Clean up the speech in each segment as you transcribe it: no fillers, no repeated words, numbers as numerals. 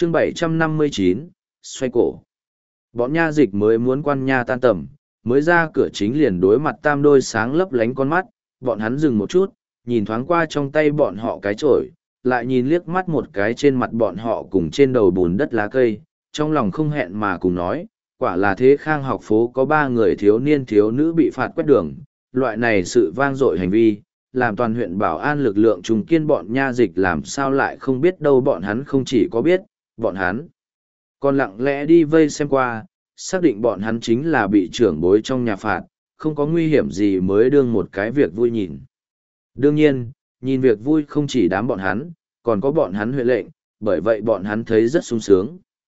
chương 759, xoay cổ. Bọn nha dịch mới muốn quan nha tan tầm, mới ra cửa chính liền đối mặt tam đôi sáng lấp lánh con mắt, bọn hắn dừng một chút, nhìn thoáng qua trong tay bọn họ cái chổi, lại nhìn liếc mắt một cái trên mặt bọn họ cùng trên đầu bùn đất lá cây, trong lòng không hẹn mà cùng nói, quả là thế Khang học phố có 3 người thiếu niên thiếu nữ bị phạt quét đường, loại này sự vang dội hành vi, làm toàn huyện bảo an lực lượng trùng kiên bọn nha dịch làm sao lại không biết đâu, bọn hắn không chỉ có biết, bọn hắn còn lặng lẽ đi vây xem qua, xác định bọn hắn chính là bị trưởng bối trong nhà phạt, không có nguy hiểm gì mới đương một cái việc vui nhìn. Đương nhiên, nhìn việc vui không chỉ đám bọn hắn, còn có bọn hắn huệ lệnh, bởi vậy bọn hắn thấy rất sung sướng.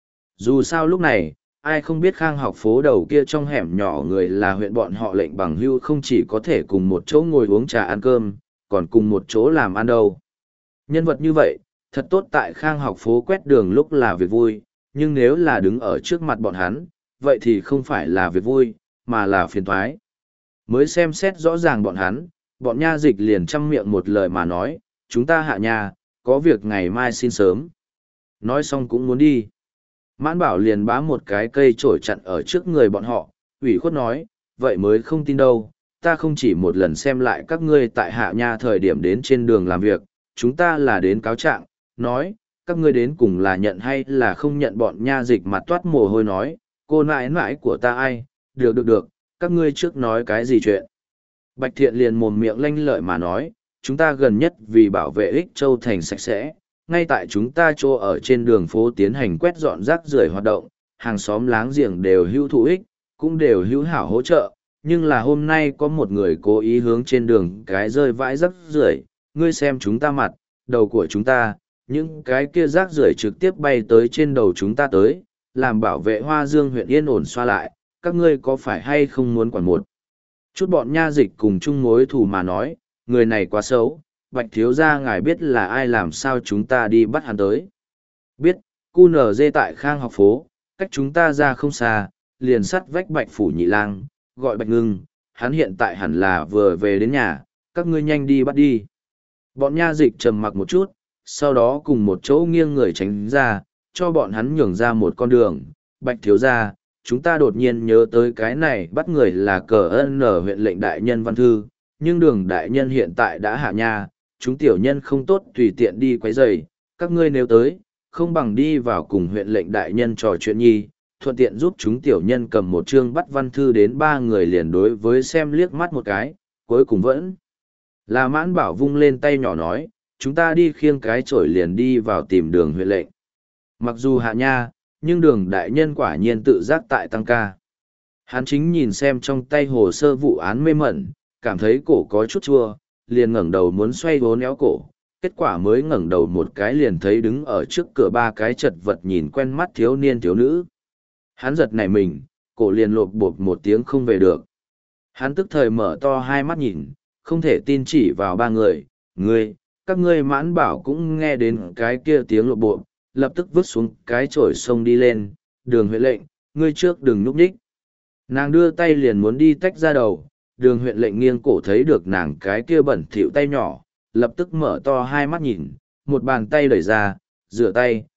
Dù sao lúc này, ai không biết Khang học phố đầu kia trong hẻm nhỏ người là huyện bọn họ lệnh bằng hưu, không chỉ có thể cùng một chỗ ngồi uống trà ăn cơm, còn cùng một chỗ làm ăn đâu. Nhân vật như vậy, thật tốt tại Khang học phố quét đường lúc là việc vui, nhưng nếu là đứng ở trước mặt bọn hắn, vậy thì không phải là việc vui, mà là phiền toái. Mới xem xét rõ ràng bọn hắn, bọn nha dịch liền chăm miệng một lời mà nói, chúng ta hạ nhà, có việc ngày mai xin sớm. Nói xong cũng muốn đi. Mãn Bảo liền bám một cái cây chổi chặn ở trước người bọn họ, ủy khuất nói, vậy mới không tin đâu, ta không chỉ một lần xem lại các ngươi tại hạ nha thời điểm đến trên đường làm việc, chúng ta là đến cáo trạng, nói, các ngươi đến cùng là nhận hay là không nhận. Bọn nha dịch mặt toát mồ hôi nói, cô nãi nãi của ta ai, được, các ngươi trước nói cái gì chuyện. Bạch Thiện liền mồm miệng lanh lợi mà nói, chúng ta gần nhất vì bảo vệ Ích Châu thành sạch sẽ, ngay tại chúng ta chỗ ở trên đường phố tiến hành quét dọn rác rưởi hoạt động, hàng xóm láng giềng đều hữu thụ ích, cũng đều hữu hảo hỗ trợ, nhưng là hôm nay có một người cố ý hướng trên đường cái rơi vãi rác rưởi, ngươi xem chúng ta mặt, đầu của chúng ta, những cái kia rác rưởi trực tiếp bay tới trên đầu chúng ta tới, làm bảo vệ Hoa Dương huyện yên ổn xoa lại, các ngươi có phải hay không muốn quản một chút. Bọn nha dịch cùng chung mối thù mà nói, người này quá xấu, Bạch thiếu gia ngài biết là ai, làm sao chúng ta đi bắt hắn tới. Biết, QNZ tại Khang học phố, cách chúng ta ra không xa, liền sắt vách Bạch phủ nhị lang, gọi Bạch Ngưng, hắn hiện tại hẳn là vừa về đến nhà, các ngươi nhanh đi bắt đi. Bọn nha dịch trầm mặc một chút, sau đó cùng một chỗ nghiêng người tránh ra, cho bọn hắn nhường ra một con đường. Bạch thiếu gia, chúng ta đột nhiên nhớ tới cái này bắt người là cờ ân ở huyện lệnh đại nhân văn thư, nhưng đường đại nhân hiện tại đã hạ nha, chúng tiểu nhân không tốt tùy tiện đi quấy rầy, các ngươi nếu tới, không bằng đi vào cùng huyện lệnh đại nhân trò chuyện nhi, thuận tiện giúp chúng tiểu nhân cầm một chương bắt văn thư đến. 3 người liền đối với xem liếc mắt một cái, cuối cùng vẫn là Mãn Bảo vung lên tay nhỏ nói, chúng ta đi khiêng cái chổi liền đi vào tìm đường huyện lệnh. Mặc dù hạ nha, nhưng đường đại nhân quả nhiên tự giác tại tăng ca. Hắn chính nhìn xem trong tay hồ sơ vụ án mê mẩn, cảm thấy cổ có chút chua, liền ngẩng đầu muốn xoay vốn éo cổ, kết quả mới ngẩng đầu một cái liền thấy đứng ở trước cửa 3 cái chật vật nhìn quen mắt thiếu niên thiếu nữ. Hắn giật nảy mình, cổ liền lộp bộp một tiếng không về được. Hắn tức thời mở to hai mắt nhìn, không thể tin chỉ vào 3 người, các ngươi. Mãn Bảo cũng nghe đến cái kia tiếng lộp bộp, lập tức vứt xuống cái chổi xông đi lên, đường huyện lệnh, ngươi trước đừng núp nhích. Nàng đưa tay liền muốn đi tách ra đầu, đường huyện lệnh nghiêng cổ thấy được nàng cái kia bẩn thỉu tay nhỏ, lập tức mở to hai mắt nhìn, một bàn tay đẩy ra, rửa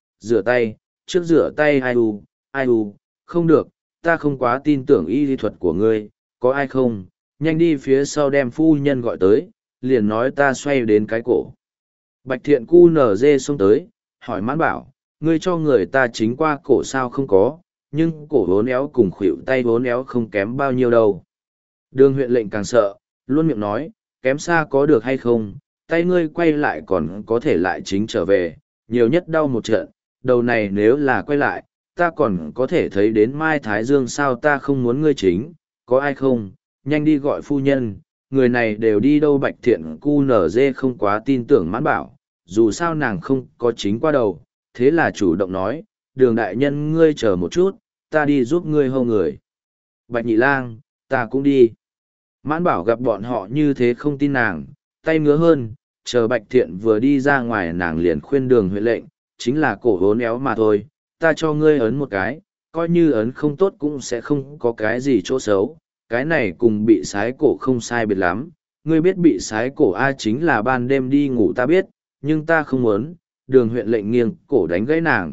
tay, trước rửa tay. Ai u, không được, ta không quá tin tưởng y lý thuật của ngươi, có ai không, nhanh đi phía sau đem phu nhân gọi tới, liền nói ta xoay đến cái cổ. Bạch Thiện QNZ xông tới, hỏi Mãn Bảo, ngươi cho người ta chính qua cổ sao? Không có, nhưng cổ vốn éo cùng khuỷu tay vốn éo không kém bao nhiêu đâu. Đường huyện lệnh càng sợ, luôn miệng nói, kém xa có được hay không, tay ngươi quay lại còn có thể lại chính trở về, nhiều nhất đau một trận, đầu này nếu là quay lại, ta còn có thể thấy đến mai thái dương sao? Ta không muốn ngươi chính, có ai không, nhanh đi gọi phu nhân, người này đều đi đâu? Bạch Thiện QNZ không quá tin tưởng Mãn Bảo, dù sao nàng không có chính qua đầu, thế là chủ động nói, đường đại nhân ngươi chờ một chút, ta đi giúp ngươi hô người. Bạch nhị lang, ta cũng đi. Mãn Bảo gặp bọn họ như thế không tin nàng, tay ngứa hơn, chờ Bạch Thiện vừa đi ra ngoài nàng liền khuyên đường huyện lệnh, chính là cổ vốn éo mà thôi, ta cho ngươi ấn một cái, coi như ấn không tốt cũng sẽ không có cái gì chỗ xấu, cái này cùng bị sái cổ không sai biệt lắm, ngươi biết bị sái cổ ai chính là ban đêm đi ngủ ta biết, nhưng ta không muốn. Đường huyện lệnh nghiêng cổ đánh gãy nàng,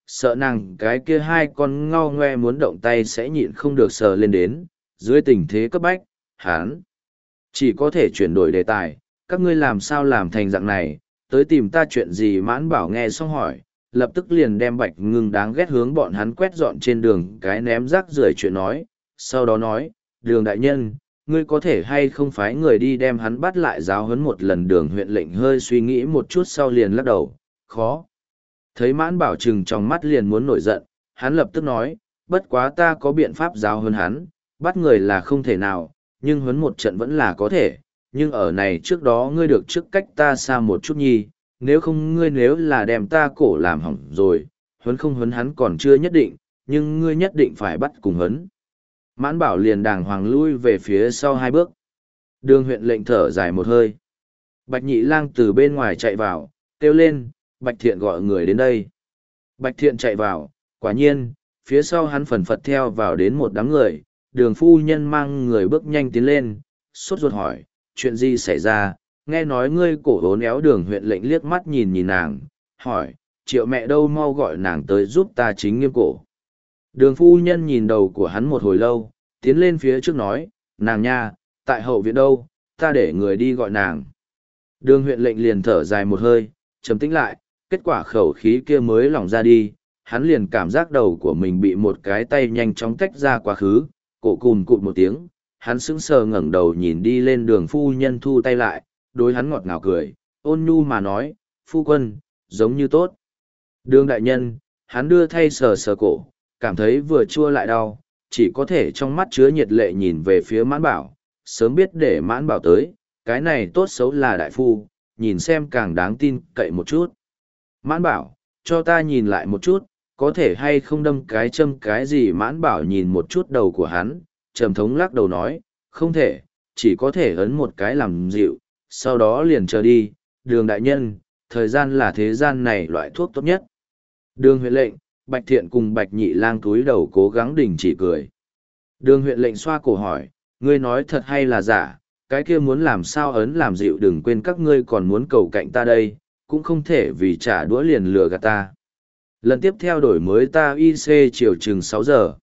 sợ nàng cái kia hai con ngao ngoe muốn động tay sẽ nhịn không được sờ lên đến, dưới tình thế cấp bách, hắn chỉ có thể chuyển đổi đề tài, các ngươi làm sao làm thành dạng này, tới tìm ta chuyện gì. Mãn Bảo nghe xong hỏi, lập tức liền đem Bạch Ngưng đáng ghét hướng bọn hắn quét dọn trên đường cái ném rác rưởi chuyện nói, sau đó nói, Đường đại nhân, ngươi có thể hay không phái người đi đem hắn bắt lại giáo huấn một lần. Đường huyện lệnh hơi suy nghĩ một chút sau liền lắc đầu, khó. Thấy Mãn Bảo trừng trong mắt liền muốn nổi giận, hắn lập tức nói, bất quá ta có biện pháp giáo huấn hắn, bắt người là không thể nào, nhưng huấn một trận vẫn là có thể, nhưng ở này trước đó ngươi được trước cách ta xa một chút nhi, nếu không ngươi nếu là đem ta cổ làm hỏng rồi, huấn không huấn hắn còn chưa nhất định, nhưng ngươi nhất định phải bắt cùng huấn. Mãn Bảo liền đàng hoàng lui về phía sau hai bước. Đường huyện lệnh thở dài một hơi. Bạch Nhị Lang từ bên ngoài chạy vào, kêu lên, Bạch Thiện gọi người đến đây. Bạch Thiện chạy vào, quả nhiên, phía sau hắn phần phật theo vào đến một đám người, Đường phu nhân mang người bước nhanh tiến lên, sốt ruột hỏi, chuyện gì xảy ra, nghe nói ngươi cổ hốn éo. Đường huyện lệnh liếc mắt nhìn nhìn nàng, hỏi, Triệu mẹ đâu, mau gọi nàng tới giúp ta chính nghiêm cổ. Đường phu nhân nhìn đầu của hắn một hồi lâu, tiến lên phía trước nói, nàng nha, tại hậu viện đâu, ta để người đi gọi nàng. Đường huyện lệnh liền thở dài một hơi, trầm tĩnh lại, kết quả khẩu khí kia mới lỏng ra đi, hắn liền cảm giác đầu của mình bị một cái tay nhanh chóng tách ra quá khứ, cổ cùn cụt một tiếng, hắn sững sờ ngẩng đầu nhìn đi lên. Đường phu nhân thu tay lại, đối hắn ngọt ngào cười, ôn nhu mà nói, phu quân, giống như tốt. Đường đại nhân, hắn đưa thay sờ sờ cổ, cảm thấy vừa chua lại đau, chỉ có thể trong mắt chứa nhiệt lệ nhìn về phía Mãn Bảo, sớm biết để Mãn Bảo tới, cái này tốt xấu là đại phu, nhìn xem càng đáng tin cậy một chút. Mãn Bảo, cho ta nhìn lại một chút, có thể hay không đâm cái châm cái gì. Mãn Bảo nhìn một chút đầu của hắn, trầm thống lắc đầu nói, không thể, chỉ có thể ấn một cái làm dịu, sau đó liền chờ đi. Đường đại nhân, thời gian là thế gian này loại thuốc tốt nhất. Đường huyện lệnh, Bạch Thiện cùng Bạch Nhị Lang túi đầu cố gắng đình chỉ cười. Đường huyện lệnh xoa cổ hỏi, ngươi nói thật hay là giả, cái kia muốn làm sao ấn làm dịu, đừng quên các ngươi còn muốn cầu cạnh ta đây, cũng không thể vì trả đũa liền lừa gạt ta. Lần tiếp theo đổi mới ta IC chiều chừng 6 giờ.